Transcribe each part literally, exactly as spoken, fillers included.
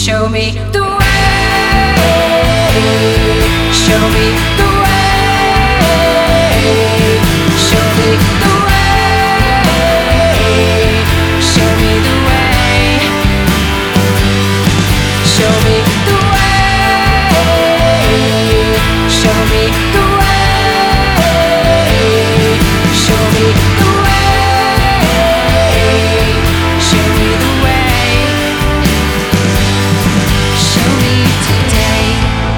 Show me the way. Show me the way. Show me the way. Show me the way. Show me the way. Show me the way. Show me the way. Show me the way. Show me today.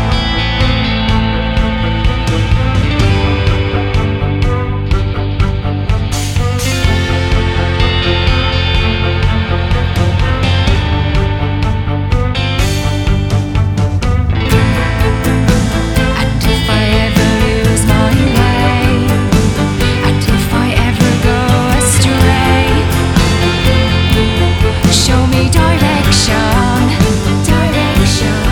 And if I ever lose my way, and if I ever go astray, show me direction, direction.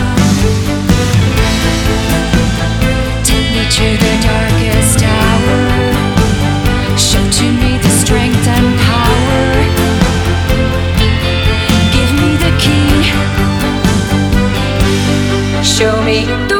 Take me to the darkest hour. Show to me the strength and power. Give me the key. Show me the